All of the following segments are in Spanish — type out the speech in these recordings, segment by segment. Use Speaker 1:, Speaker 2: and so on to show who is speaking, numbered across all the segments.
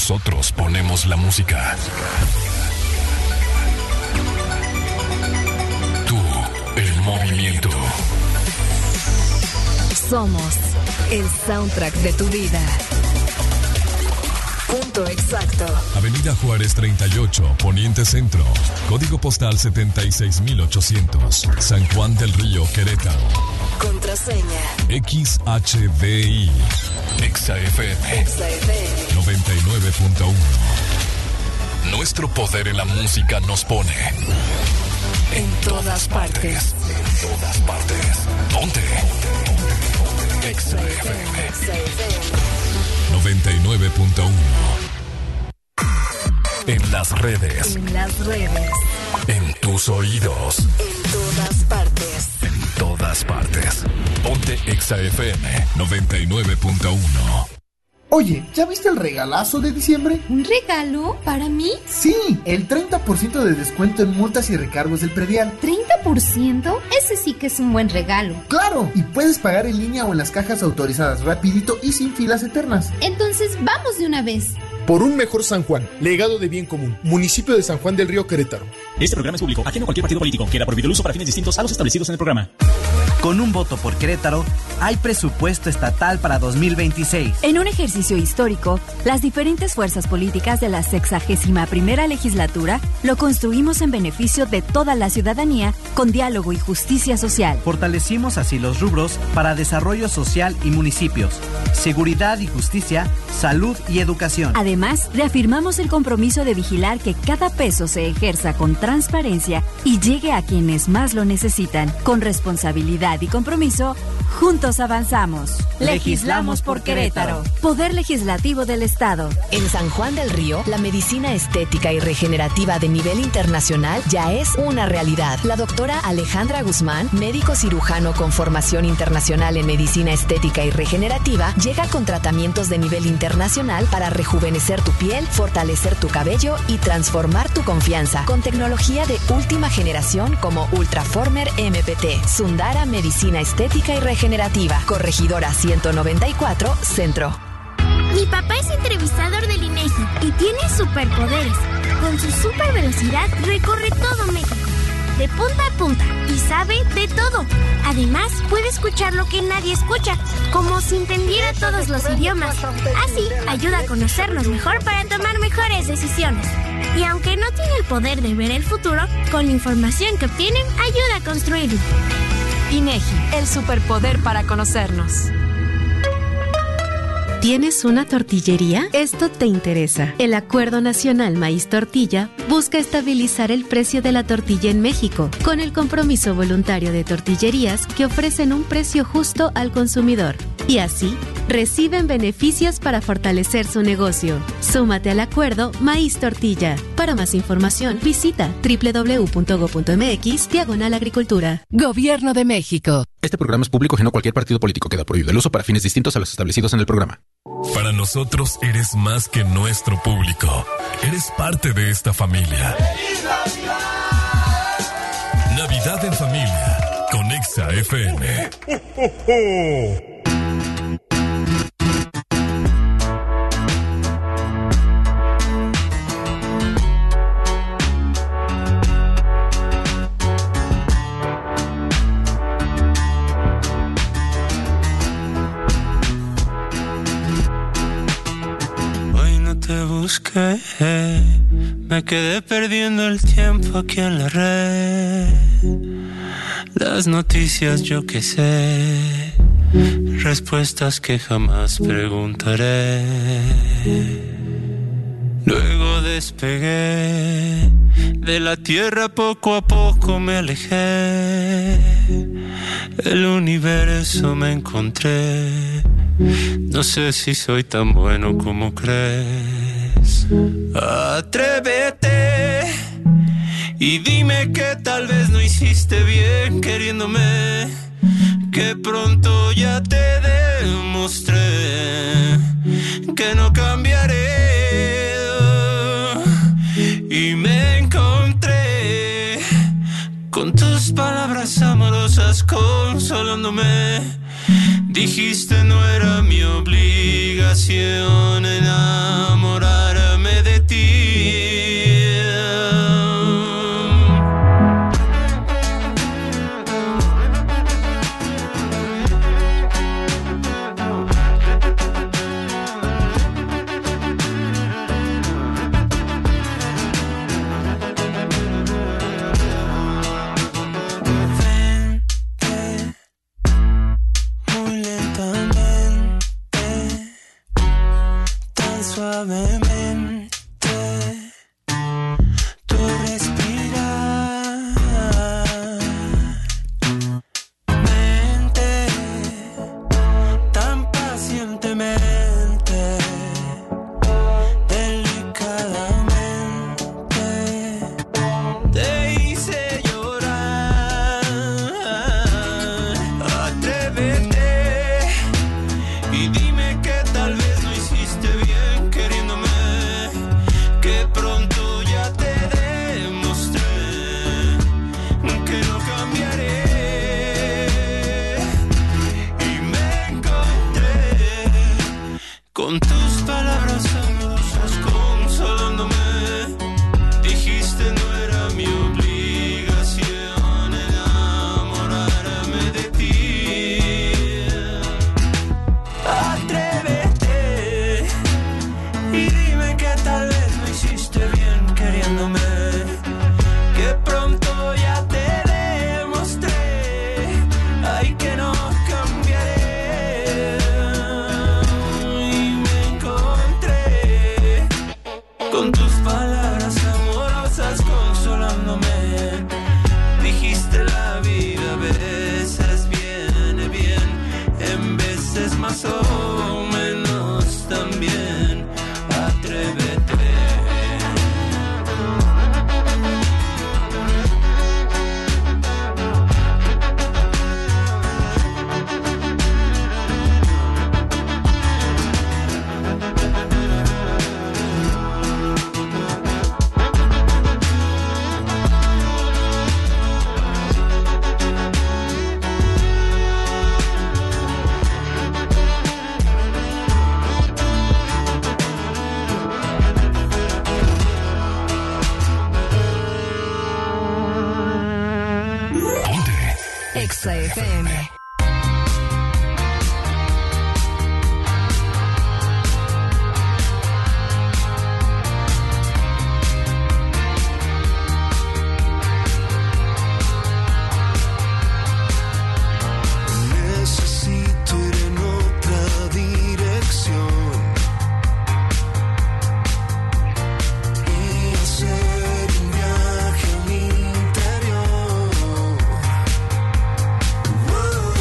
Speaker 1: Nosotros ponemos la música. Tú, el movimiento.
Speaker 2: Somos el soundtrack de tu vida. Punto exacto.
Speaker 1: Avenida Juárez 38, Poniente Centro. Código postal 76800. San Juan del Río, Querétaro.
Speaker 2: Contraseña
Speaker 1: XHDI. XFM 99.1. Nuestro poder en la música nos pone en todas partes. En todas partes. Ponte. XFM 99.1. En las redes.
Speaker 2: En las redes.
Speaker 1: En tus oídos.
Speaker 2: En todas partes.
Speaker 1: En todas partes. Ponte XFM 99.1.
Speaker 3: Oye, ¿ya viste el regalazo de diciembre?
Speaker 4: ¿Un regalo? ¿Para mí?
Speaker 3: Sí, el 30% de descuento en multas y recargos del predial.
Speaker 4: ¿30%? Ese sí que es un buen regalo.
Speaker 3: ¡Claro! Y puedes pagar en línea o en las cajas autorizadas rapidito y sin filas eternas.
Speaker 4: Entonces, vamos de una vez.
Speaker 5: Por un mejor San Juan, legado de bien común, municipio de San Juan del Río, Querétaro.
Speaker 6: Este programa es público, ajeno a cualquier partido político. Queda prohibido el uso para fines distintos a los establecidos en el programa.
Speaker 7: Con un voto por Querétaro, hay presupuesto estatal para 2026.
Speaker 2: En un ejercicio histórico, las diferentes fuerzas políticas de la 61ª legislatura lo construimos en beneficio de toda la ciudadanía con diálogo y justicia social.
Speaker 7: Fortalecimos así los rubros para desarrollo social y municipios, seguridad y justicia, salud y educación.
Speaker 2: Además, reafirmamos el compromiso de vigilar que cada peso se ejerza con transparencia y llegue a quienes más lo necesitan. Con responsabilidad y compromiso, juntos avanzamos. Legislamos por Querétaro. Poder Legislativo del Estado.
Speaker 8: En San Juan del Río, la medicina estética y regenerativa de nivel internacional ya es una realidad. La doctora Alejandra Guzmán, médico cirujano con formación internacional en medicina estética y regenerativa, llega con tratamientos de nivel internacional para rejuvenecer tu piel, fortalecer tu cabello y transformar tu confianza con tecnología de última generación como Ultraformer MPT. Sundara Medicina Estética y Regenerativa, Corregidora 194, Centro.
Speaker 9: Mi papá es entrevistador del INEGI y tiene superpoderes. Con su super velocidad recorre todo México, de punta a punta, y sabe de todo. Además, puede escuchar lo que nadie escucha, como si entendiera todos los idiomas. Así, ayuda a conocernos mejor para tomar mejores decisiones. Y aunque no tiene el poder de ver el futuro, con la información que obtienen, ayuda a construirlo.
Speaker 2: INEGI, el superpoder para conocernos.
Speaker 10: ¿Tienes una tortillería? Esto te interesa. El Acuerdo Nacional Maíz Tortilla busca estabilizar el precio de la tortilla en México, con el compromiso voluntario de tortillerías que ofrecen un precio justo al consumidor. Y así, reciben beneficios para fortalecer su negocio. Súmate al Acuerdo Maíz Tortilla. Para más información, visita www.go.mx/agricultura.
Speaker 11: Gobierno de México.
Speaker 12: Este programa es público, ajeno a cualquier partido político. Queda prohibido el uso para fines distintos a los establecidos en el programa.
Speaker 1: Para nosotros eres más que nuestro público. Eres parte de esta familia. Navidad en familia con Exa FM.
Speaker 13: Te busqué, me quedé perdiendo el tiempo aquí en la red. Las noticias yo que sé, respuestas que jamás preguntaré. Luego despegué de la tierra, poco a poco me alejé. El universo me encontré. No sé si soy tan bueno como crees. Atrévete y dime que tal vez no hiciste bien queriéndome, que pronto ya te demostré que no cambiaré. Y me encontré con tus palabras amorosas consolándome. Dijiste no era mi obligación enamorarme. suavemente tu respirar, mente tan pacientemente, delicadamente te hice llorar. Atrévete y dime que tal vez no hiciste bien queriéndome, que pronto ya te demostré que no cambiaré. Y me encontré con tus palabras amorosas consolándome. Dijiste no era mi obligación enamorarme de ti. Atrévete y dime que tal vez no hiciste bien queriéndome, que pronto ya te demostré, ay, que no cambiaré. Y me encontré con tus palabras amorosas consolándome. Dijiste la vida a veces viene bien, en veces más o menos también. Atrévete.
Speaker 8: Exa FM.
Speaker 13: Necesito ir en otra dirección y hacer un viaje a mi interior.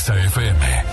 Speaker 1: Exa FM.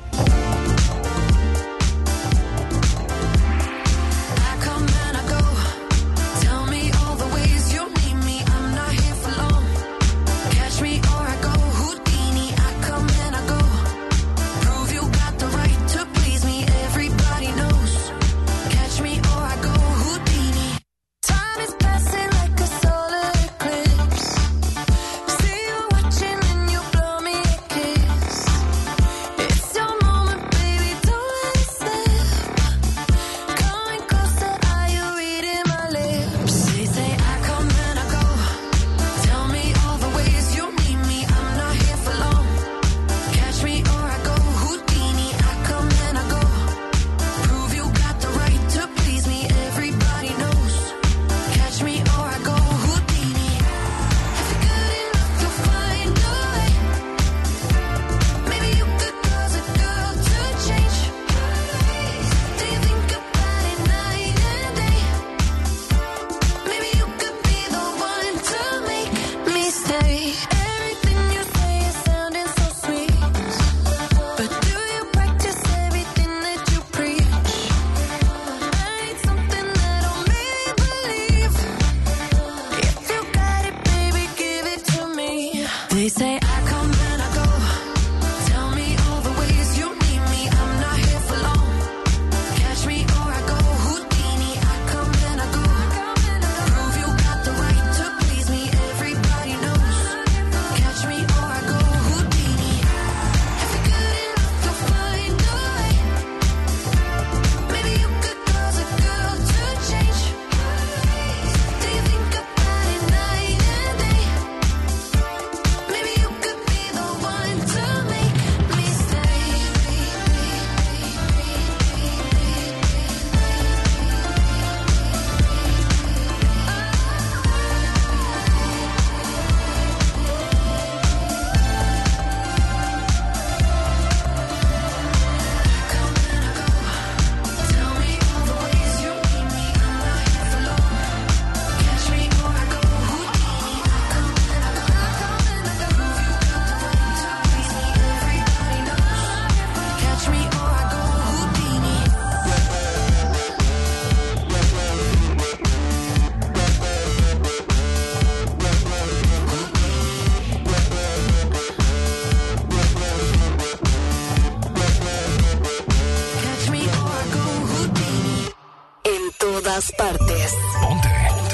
Speaker 8: Partes.
Speaker 1: Ponte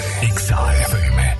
Speaker 1: Exa FM.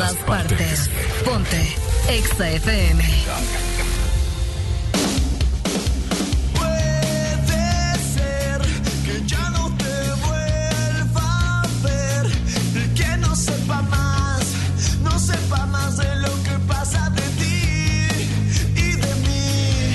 Speaker 11: todas partes. Ponte Exa FM.
Speaker 13: Sepa más de lo que pasa de ti y de mí.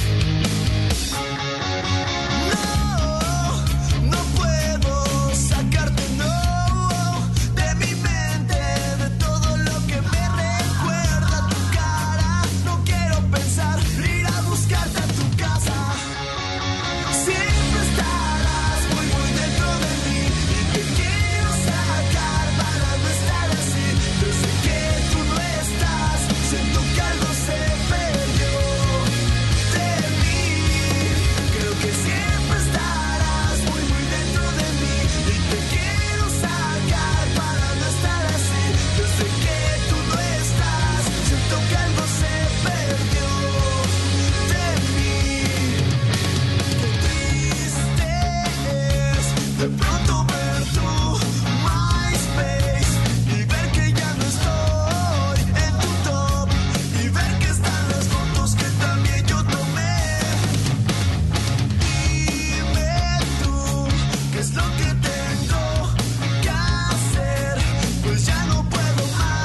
Speaker 13: No puedo sacarte, no, de mi mente, de todo lo que me recuerda tu cara. No quiero pensar ir a buscarte a tu casa. Siempre estarás muy, muy dentro de mí y te quiero sacar para no estar así. Desde que tú no estás, siento que algo se perdió de mí. Creo que siempre estarás muy, muy dentro de mí y te quiero sacar para no estar así. Desde que tú no estás, siento que algo se perdió de mí. Qué triste es de pronto ver tu MySpace y ver que ya no estoy en tu top y ver que están las fotos que también yo tomé. Dime tú qué es lo que tengo que hacer, pues ya no puedo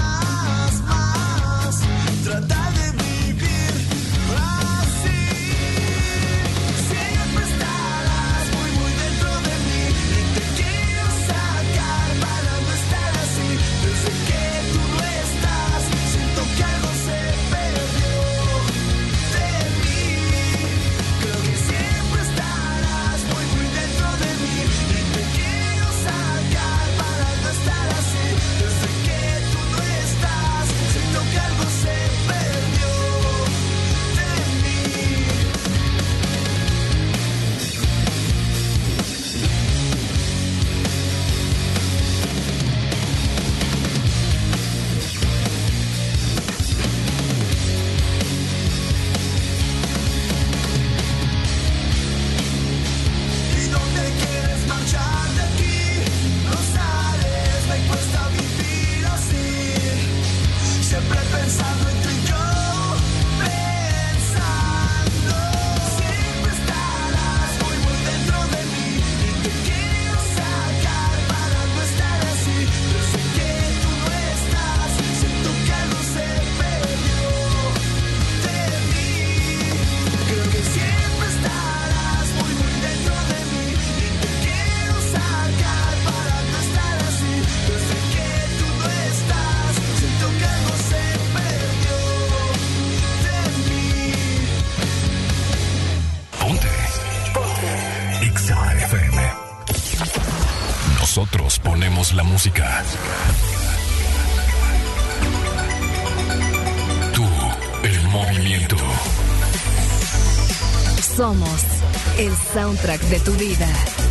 Speaker 13: más tratar de vivir así. Siempre estarás muy, muy dentro de mí y te quiero sacar para no estar así. Desde que tú no estás, siento que algo se perdió de mí. Creo que siempre estarás muy, muy dentro de mí y te quiero sacar para no estar así. Desde que tú no estás, siento que algo se perdió de mí. ¿Y dónde quieres marchar de aquí? No sales, me cuesta vivir así. Siempre pensando en tú y yo, pensando. Siempre estarás muy, muy dentro de mí y te quiero sacar para no estar así. Desde que tú no estás, siento que algo se perdió de mí. Creo que siempre estarás muy, muy dentro de mí y te quiero sacar para no estar así. Desde que tú no estás, siento que algo se perdió de mí.
Speaker 1: Ponte Exa FM. Nosotros ponemos la música. Tú, el movimiento.
Speaker 11: Somos el soundtrack de tu vida.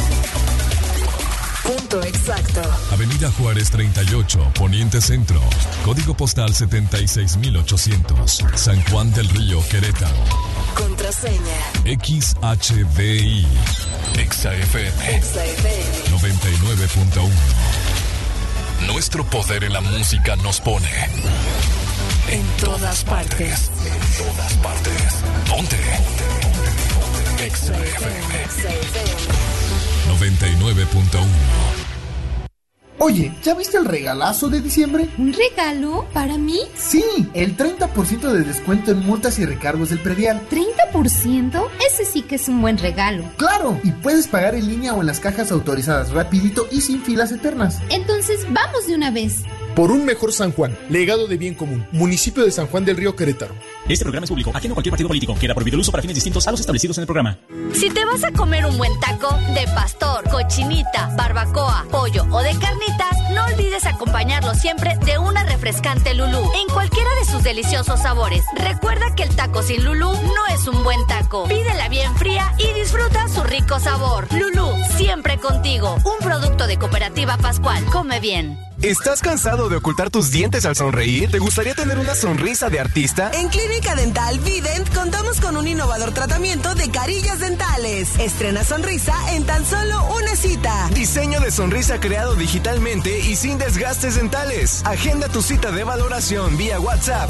Speaker 11: Punto exacto.
Speaker 1: Avenida Juárez 38, Poniente Centro. Código postal 76800. San Juan del Río, Querétaro.
Speaker 11: Contraseña.
Speaker 1: XHDI. Exa FM.
Speaker 11: Exa FM.
Speaker 1: 99.1. Nuestro poder en la música nos pone
Speaker 11: En todas partes.
Speaker 1: En todas partes. Ponte Exa FM.
Speaker 11: Exa FM.
Speaker 1: 99.1.
Speaker 3: Oye, ¿ya viste el regalazo de diciembre?
Speaker 4: ¿Un regalo? ¿Para mí?
Speaker 3: Sí, el 30% de descuento en multas y recargos del predial.
Speaker 4: ¿30%? Ese sí que es un buen regalo.
Speaker 3: ¡Claro! Y puedes pagar en línea o en las cajas autorizadas rapidito y sin filas eternas.
Speaker 4: Entonces, vamos de una vez.
Speaker 5: Por un mejor San Juan, legado de bien común, municipio de San Juan del Río, Querétaro.
Speaker 6: Este programa es público, ajeno a cualquier partido político. Queda prohibido el uso para fines distintos a los establecidos en el programa.
Speaker 14: Si te vas a comer un buen taco de pastor, cochinita, barbacoa, pollo o de carnitas, no olvides acompañarlo siempre de una refrescante Lulú en cualquiera de sus deliciosos sabores. Recuerda que el taco sin Lulú no es un buen taco. Pídela bien fría y disfruta su rico sabor. Lulú, siempre contigo. Un producto de Cooperativa Pascual. Come bien.
Speaker 15: ¿Estás cansado de ocultar tus dientes al sonreír? ¿Te gustaría tener una sonrisa de artista?
Speaker 16: En Clínica Dental Vident contamos con un innovador tratamiento de carillas dentales. Estrena sonrisa en tan solo una cita.
Speaker 15: Diseño de sonrisa creado digitalmente y sin desgastes dentales. Agenda tu cita de valoración vía WhatsApp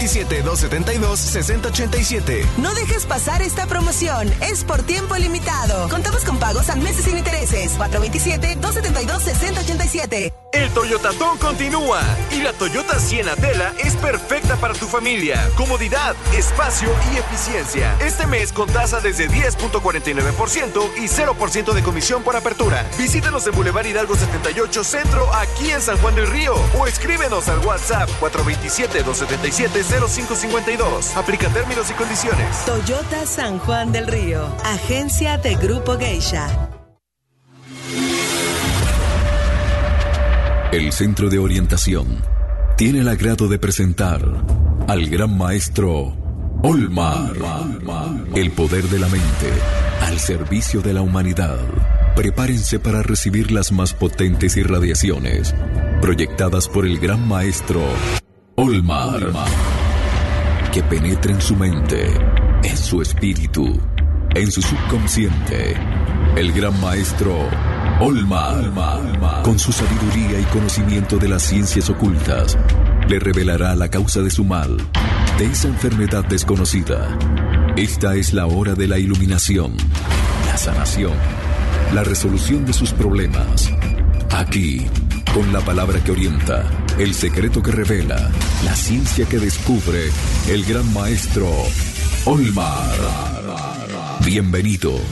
Speaker 15: 427-272-6087.
Speaker 16: No dejes pasar esta promoción. Es por tiempo limitado. Contamos con pagos a meses sin intereses. 427-272-6087.
Speaker 17: El Toyotatón continúa y la Toyota Sienna Tela es perfecta para tu familia. Comodidad, espacio y eficiencia. Este mes con tasa desde 10.49% y 0% de comisión por apertura. Visítanos en Boulevard Hidalgo 78 Centro, aquí en San Juan del Río. O escríbenos al WhatsApp 427-277-0552. Aplica términos y condiciones.
Speaker 16: Toyota San Juan del Río. Agencia de Grupo Geisha.
Speaker 18: El Centro de Orientación tiene el agrado de presentar al gran maestro Olmar. El poder de la mente al servicio de la humanidad. Prepárense para recibir las más potentes irradiaciones proyectadas por el gran maestro Olmar, que penetren su mente, en su espíritu, en su subconsciente. El gran maestro Olmar, con su sabiduría y conocimiento de las ciencias ocultas, le revelará la causa de su mal, de esa enfermedad desconocida. Esta es la hora de la iluminación, la sanación, la resolución de sus problemas. Aquí, con la palabra que orienta, el secreto que revela, la ciencia que descubre, el gran maestro Olmar. Bienvenidos.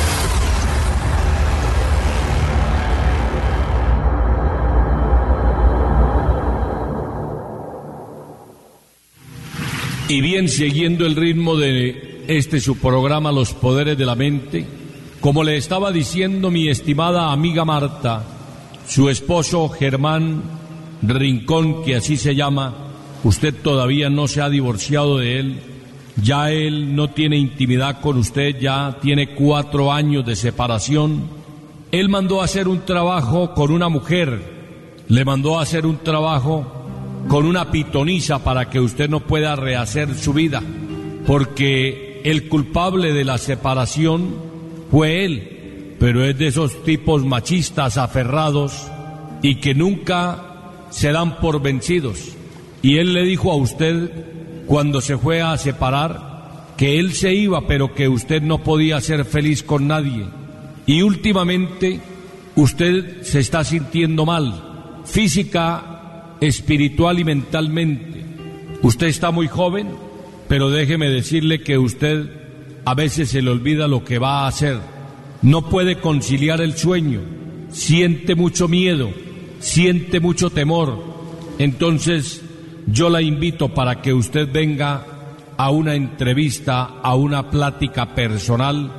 Speaker 19: Y bien, siguiendo el ritmo de su programa Los Poderes de la Mente, como le estaba diciendo mi estimada amiga Marta, su esposo Germán Rincón, que así se llama, usted todavía no se ha divorciado de él, ya él no tiene intimidad con usted, ya tiene 4 años de separación. Él mandó a hacer un trabajo con una mujer, le mandó a hacer un trabajo con una pitonisa para que usted no pueda rehacer su vida, porque el culpable de la separación fue él, pero es de esos tipos machistas aferrados y que nunca se dan por vencidos. Y él le dijo a usted, cuando se fue a separar, que él se iba, pero que usted no podía ser feliz con nadie. Y últimamente usted se está sintiendo mal, física, espiritual y mentalmente. Usted está muy joven, pero déjeme decirle que usted a veces se le olvida lo que va a hacer. No puede conciliar el sueño, siente mucho miedo, siente mucho temor. Entonces yo la invito para que usted venga a una entrevista, a una plática personal.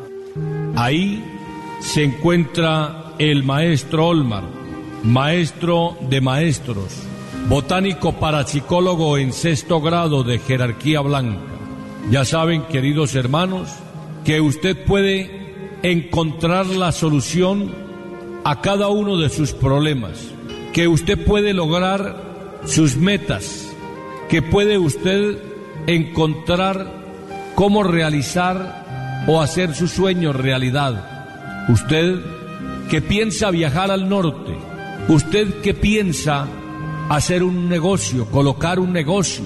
Speaker 19: Ahí se encuentra el maestro Olmar, maestro de maestros, botánico parapsicólogo en 6º grado de jerarquía blanca. Ya saben, queridos hermanos, que usted puede encontrar la solución a cada uno de sus problemas, que usted puede lograr sus metas, que puede usted encontrar cómo realizar o hacer sus sueños realidad. Usted que piensa viajar al norte, usted que piensa hacer un negocio, colocar un negocio,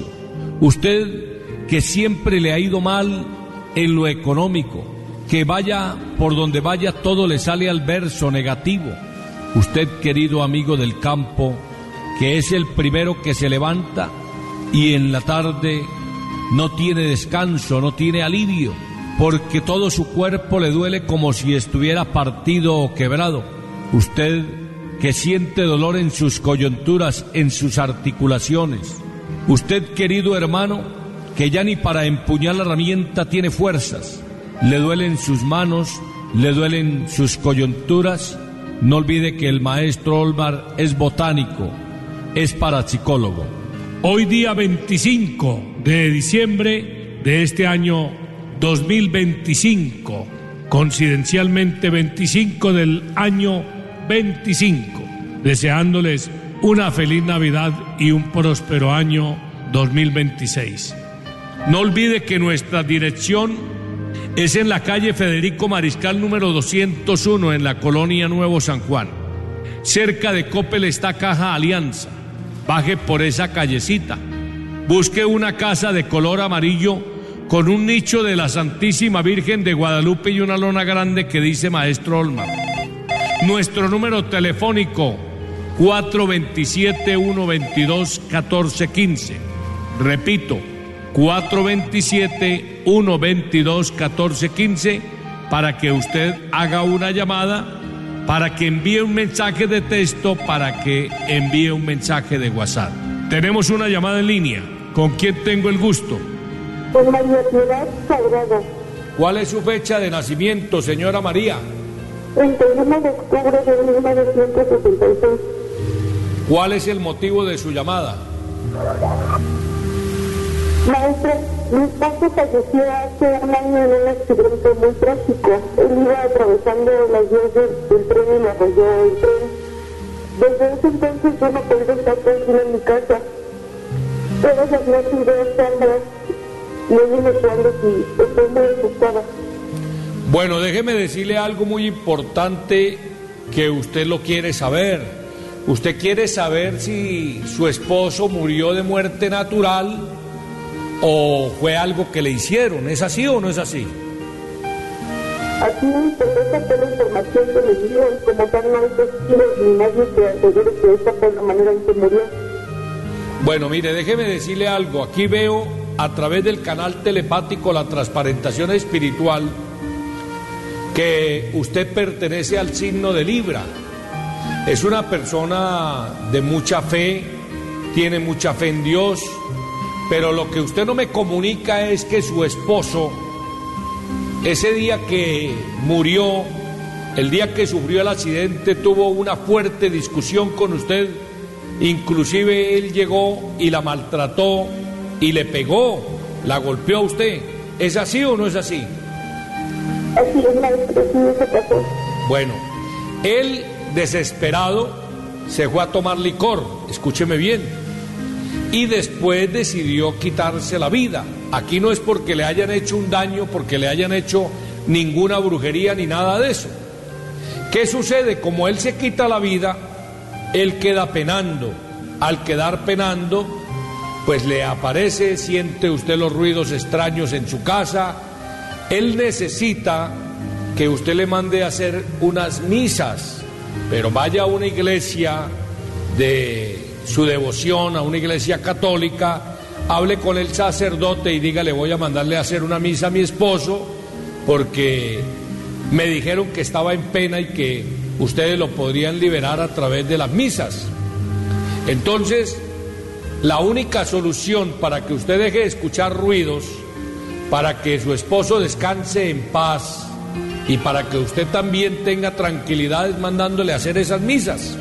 Speaker 19: usted que siempre le ha ido mal en lo económico, que vaya por donde vaya todo le sale al verso negativo. Usted, querido amigo del campo, que es el primero que se levanta y en la tarde no tiene descanso, no tiene alivio, porque todo su cuerpo le duele como si estuviera partido o quebrado. Usted que siente dolor en sus coyunturas, en sus articulaciones. Usted, querido hermano, que ya ni para empuñar la herramienta tiene fuerzas. Le duelen sus manos, le duelen sus coyunturas. No olvide que el maestro Olmar es botánico, es parapsicólogo. Hoy día 25 de diciembre de este año 2025, coincidencialmente 25 del año 25, deseándoles una feliz Navidad y un próspero año 2026. No olvide que nuestra dirección es en la calle Federico Mariscal número 201 en la colonia Nuevo San Juan. Cerca de Coppel está Caja Alianza. Baje por esa callecita. Busque una casa de color amarillo con un nicho de la Santísima Virgen de Guadalupe y una lona grande que dice Maestro Olmar. Nuestro número telefónico 427-122-1415. Repito, 427-122-1415 para que usted haga una llamada, para que envíe un mensaje de texto, para que envíe un mensaje de WhatsApp. Tenemos una llamada en línea. ¿Con quién tengo el gusto?
Speaker 20: Con María Piedad Salgado.
Speaker 19: ¿Cuál es su fecha de nacimiento, señora María?
Speaker 20: 31 de octubre de 1966.
Speaker 19: ¿Cuál es el motivo de su llamada?
Speaker 20: Maestra, mi esposo falleció hace un año en un accidente muy trágico. Él iba atravesando las vías del tren y le arrolló el tren. Desde ese entonces yo no puedo estar tranquila en mi casa. Todas las noches veo sombras y hoy me cuando y estoy muy asustada.
Speaker 19: Bueno, déjeme decirle algo muy importante que usted lo quiere saber. Usted quiere saber si su esposo murió de muerte natural o fue algo que le hicieron. ¿Es así o no es así?
Speaker 20: Aquí pues esa fue la información que me dio y como tal no hay testigos ni nadie que asegure que esta fue la manera en que murió.
Speaker 19: Bueno, mire, déjeme decirle algo. Aquí veo a través del canal telepático La Transparentación Espiritual que usted pertenece al signo de Libra. Es una persona de mucha fe, tiene mucha fe en Dios, pero lo que usted no me comunica es que su esposo, ese día que murió, el día que sufrió el accidente, tuvo una fuerte discusión con usted. Inclusive él llegó y la maltrató y le pegó, la golpeó a usted. ¿Es así o no es así?
Speaker 20: Así es, maestro, sí, eso pasó.
Speaker 19: Bueno, él, desesperado, se fue a tomar licor, escúcheme bien, y después decidió quitarse la vida. Aquí no es porque le hayan hecho un daño, porque le hayan hecho ninguna brujería ni nada de eso. ¿Qué sucede? Como él se quita la vida, él queda penando. Al quedar penando, pues le aparece, siente usted los ruidos extraños en su casa. Él necesita que usted le mande a hacer unas misas, pero vaya a una iglesia de su devoción, a una iglesia católica, hable con el sacerdote y dígale: voy a mandarle a hacer una misa a mi esposo porque me dijeron que estaba en pena y que ustedes lo podrían liberar a través de las misas. Entonces, la única solución para que usted deje de escuchar ruidos, para que su esposo descanse en paz y para que usted también tenga tranquilidad, es mandándole a hacer esas misas.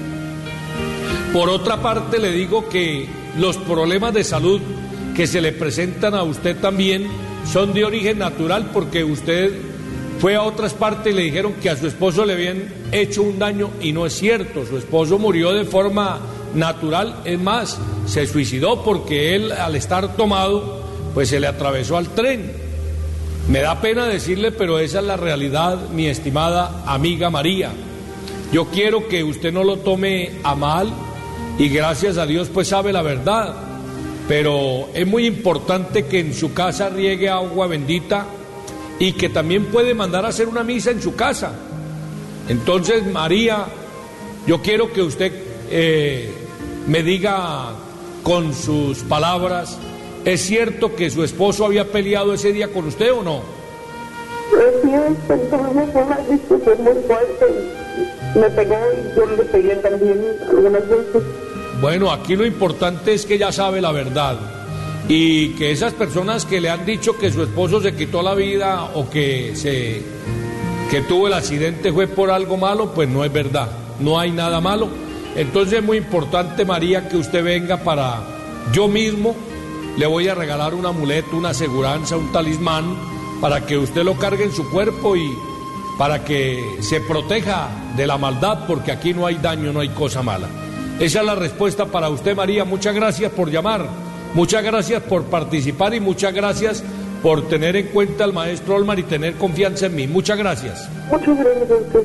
Speaker 19: Por otra parte, le digo que los problemas de salud que se le presentan a usted también son de origen natural, porque usted fue a otras partes y le dijeron que a su esposo le habían hecho un daño y no es cierto. Su esposo murió de forma natural, es más, se suicidó porque él, al estar tomado, pues se le atravesó al tren. Me da pena decirle, pero esa es la realidad, mi estimada amiga María. Yo quiero que usted no lo tome a mal y gracias a Dios pues sabe la verdad, pero es muy importante que en su casa riegue agua bendita y que también puede mandar a hacer una misa en su casa. Entonces, María, yo quiero que usted me diga con sus palabras: ¿es cierto que su esposo había peleado ese día con usted o no?
Speaker 20: Sí, tuvimos una discusión muy fuerte y me pegó y yo le pegué también algunas veces.
Speaker 19: Bueno, aquí lo importante es que ya sabe la verdad y que esas personas que le han dicho que su esposo se quitó la vida o que tuvo el accidente fue por algo malo, pues no es verdad, no hay nada malo. Entonces es muy importante, María, que usted venga para... Yo mismo le voy a regalar un amuleto, una aseguranza, un talismán, para que usted lo cargue en su cuerpo y para que se proteja de la maldad, porque aquí no hay daño, no hay cosa mala. Esa es la respuesta para usted, María. Muchas gracias por llamar, muchas gracias por participar y muchas gracias por tener en cuenta al maestro Olmar y tener confianza en mí. Muchas gracias.
Speaker 20: Muchas gracias a usted.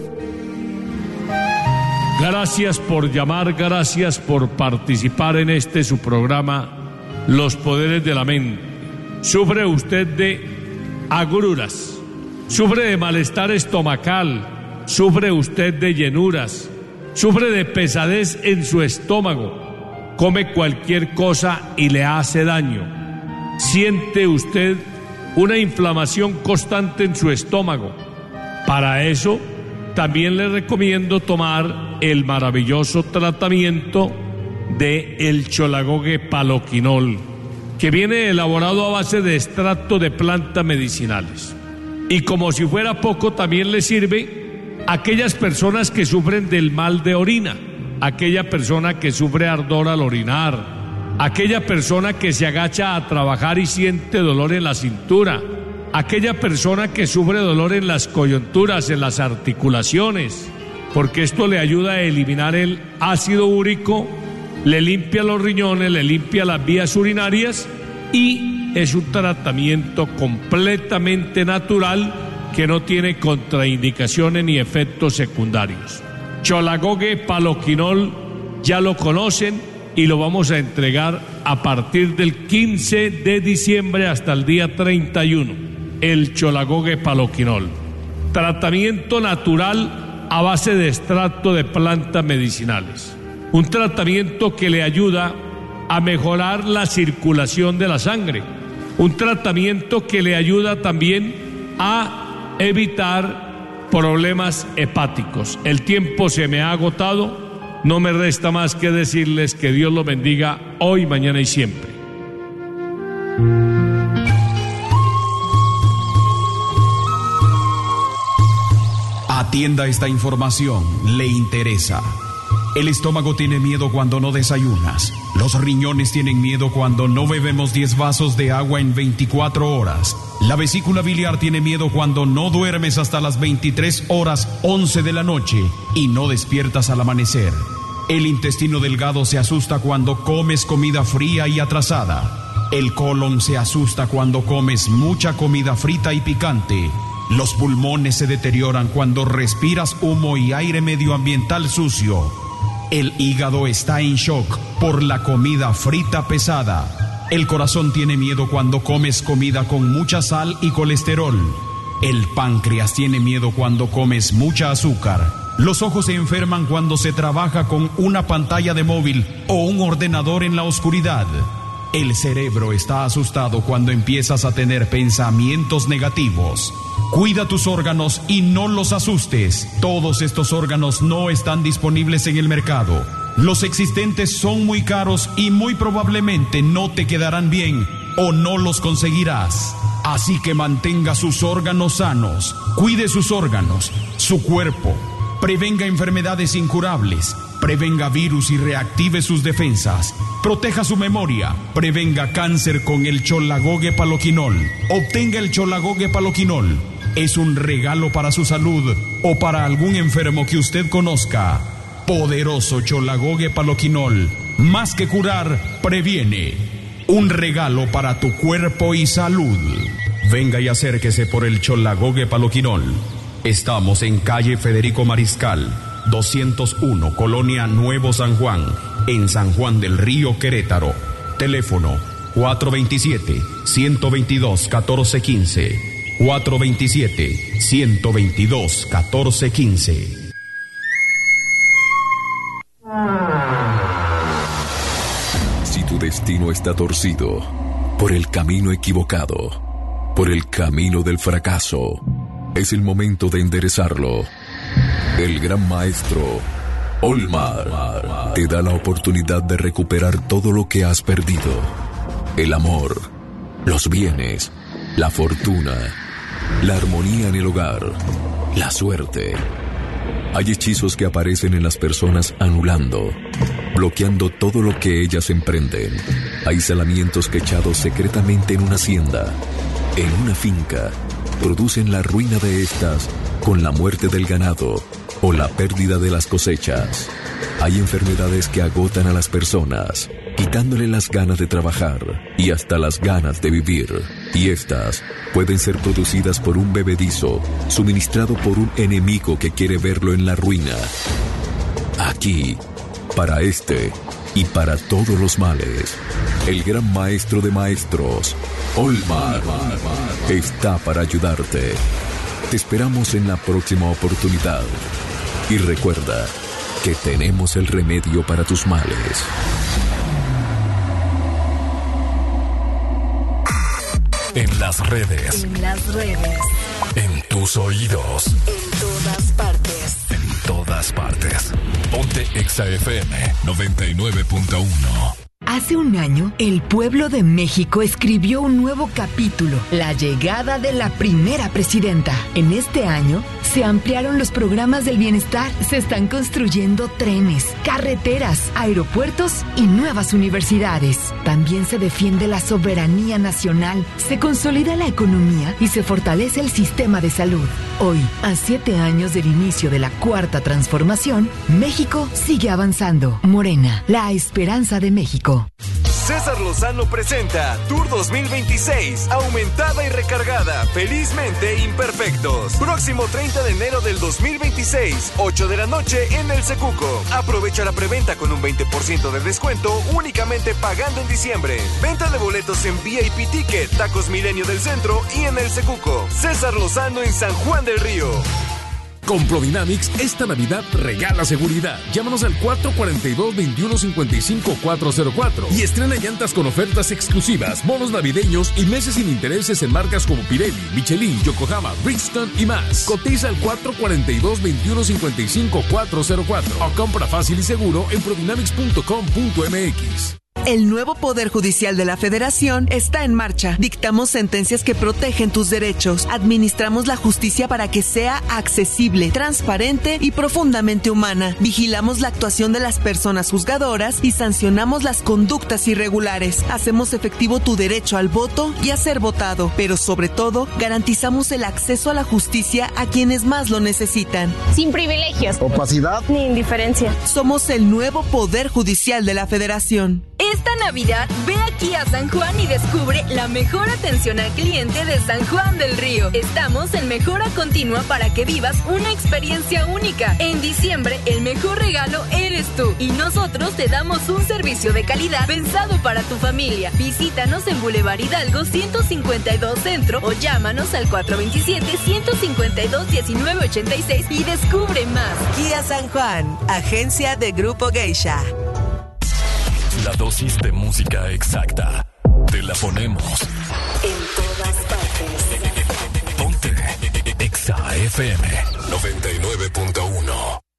Speaker 19: Gracias por llamar, gracias por participar en su programa, Los Poderes de la Mente. ¿Sufre usted de agruras? ¿Sufre de malestar estomacal? ¿Sufre usted de llenuras? ¿Sufre de pesadez en su estómago? ¿Come cualquier cosa y le hace daño? ¿Siente usted una inflamación constante en su estómago? Para eso, también le recomiendo tomar el maravilloso tratamiento de el Cholagogue Paloquinol, que viene elaborado a base de extracto de plantas medicinales. Y como si fuera poco, también le sirve a aquellas personas que sufren del mal de orina, aquella persona que sufre ardor al orinar, aquella persona que se agacha a trabajar y siente dolor en la cintura, aquella persona que sufre dolor en las coyunturas, en las articulaciones, porque esto le ayuda a eliminar el ácido úrico, le limpia los riñones, le limpia las vías urinarias y es un tratamiento completamente natural que no tiene contraindicaciones ni efectos secundarios. Cholagogue Paloquinol ya lo conocen y lo vamos a entregar a partir del 15 de diciembre hasta el día 31. El Cholagogue Paloquinol, tratamiento natural a base de extracto de plantas medicinales, un tratamiento que le ayuda a mejorar la circulación de la sangre, un tratamiento que le ayuda también a evitar problemas hepáticos. El tiempo se me ha agotado, no me resta más que decirles que Dios los bendiga hoy, mañana y siempre.
Speaker 21: Atienda esta información, le interesa. El estómago tiene miedo cuando no desayunas. Los riñones tienen miedo cuando no bebemos 10 vasos de agua en 24 horas. La vesícula biliar tiene miedo cuando no duermes hasta las 23 horas 11 de la noche y no despiertas al amanecer. El intestino delgado se asusta cuando comes comida fría y atrasada. El colon se asusta cuando comes mucha comida frita y picante. Los pulmones se deterioran cuando respiras humo y aire medioambiental sucio. El hígado está en shock por la comida frita pesada. El corazón tiene miedo cuando comes comida con mucha sal y colesterol. El páncreas tiene miedo cuando comes mucha azúcar. Los ojos se enferman cuando se trabaja con una pantalla de móvil o un ordenador en la oscuridad. El cerebro está asustado cuando empiezas a tener pensamientos negativos. Cuida tus órganos y no los asustes. Todos estos órganos no están disponibles en el mercado. Los existentes son muy caros y muy probablemente no te quedarán bien o no los conseguirás. Así que mantenga sus órganos sanos, cuide sus órganos, su cuerpo, prevenga enfermedades incurables, prevenga virus y reactive sus defensas. Proteja su memoria, prevenga cáncer con el Cholagogue Paloquinol. Obtenga el Cholagogue Paloquinol. Es un regalo para su salud o para algún enfermo que usted conozca. Poderoso Cholagogue Paloquinol. Más que curar, previene. Un regalo para tu cuerpo y salud. Venga y acérquese por el Cholagogue Paloquinol. Estamos en calle Federico Mariscal, 201, Colonia Nuevo San Juan, en San Juan del Río, Querétaro. Teléfono 427-122-1415. 427-122-1415.
Speaker 18: Si tu destino está torcido por el camino equivocado, por el camino del fracaso, es el momento de enderezarlo. El gran maestro Olmar te da la oportunidad de recuperar todo lo que has perdido: el amor, los bienes, la fortuna, la armonía en el hogar, la suerte. Hay hechizos que aparecen en las personas anulando, bloqueando todo lo que ellas emprenden. Hay salamientos que echados secretamente en una hacienda, en una finca, producen la ruina de estas con la muerte del ganado, o la pérdida de las cosechas. Hay enfermedades que agotan a las personas, quitándole las ganas de trabajar y hasta las ganas de vivir. Y estas pueden ser producidas por un bebedizo, suministrado por un enemigo que quiere verlo en la ruina. Aquí, para este y para todos los males, el gran maestro de maestros, Olmar, está para ayudarte. Te esperamos en la próxima oportunidad. Y recuerda que tenemos el remedio para tus males.
Speaker 1: En las redes. En tus oídos.
Speaker 8: En todas partes.
Speaker 1: En todas partes. Ponte Exa FM 99.1.
Speaker 7: Hace un año, el pueblo de México escribió un nuevo capítulo, la llegada de la primera presidenta. En este año, se ampliaron los programas del bienestar, se están construyendo trenes, carreteras, aeropuertos y nuevas universidades. También se defiende la soberanía nacional, se consolida la economía y se fortalece el sistema de salud. Hoy, a 7 años del inicio de la Cuarta Transformación, México sigue avanzando. Morena, la esperanza de México.
Speaker 17: César Lozano presenta Tour 2026, aumentada y recargada, felizmente imperfectos. Próximo 30 de enero del 2026, 8 de la noche en el Secuco. Aprovecha la preventa con un 20% de descuento únicamente pagando en diciembre. Venta de boletos en VIP Ticket, Tacos Milenio del Centro y en el Secuco. César Lozano en San Juan del Río.
Speaker 22: Con Prodynamics, esta Navidad regala seguridad. Llámanos al 442-2155-404 y estrena llantas con ofertas exclusivas, bonos navideños y meses sin intereses en marcas como Pirelli, Michelin, Yokohama, Bridgestone y más. Cotiza al 442-2155-404 o compra fácil y seguro en prodynamics.com.mx.
Speaker 16: El nuevo Poder Judicial de la Federación está en marcha. Dictamos sentencias que protegen tus derechos. Administramos la justicia para que sea accesible, transparente y profundamente humana. Vigilamos la actuación de las personas juzgadoras y sancionamos las conductas irregulares. Hacemos efectivo tu derecho al voto y a ser votado. Pero sobre todo, garantizamos el acceso a la justicia a quienes más lo necesitan.
Speaker 23: Sin privilegios,
Speaker 24: opacidad
Speaker 23: ni indiferencia.
Speaker 16: Somos el nuevo Poder Judicial de la Federación.
Speaker 25: Esta Navidad, ve aquí a San Juan y descubre la mejor atención al cliente de San Juan del Río. Estamos en mejora continua para que vivas una experiencia única. En diciembre, el mejor regalo eres tú. Y nosotros te damos un servicio de calidad pensado para tu familia. Visítanos en Boulevard Hidalgo 152 Centro o llámanos al 427-152-1986 y descubre más.
Speaker 16: Kia San Juan, agencia de Grupo Geisha.
Speaker 1: La dosis de música exacta. Te la ponemos
Speaker 8: en todas partes.
Speaker 1: Ponte Exa FM 99.1.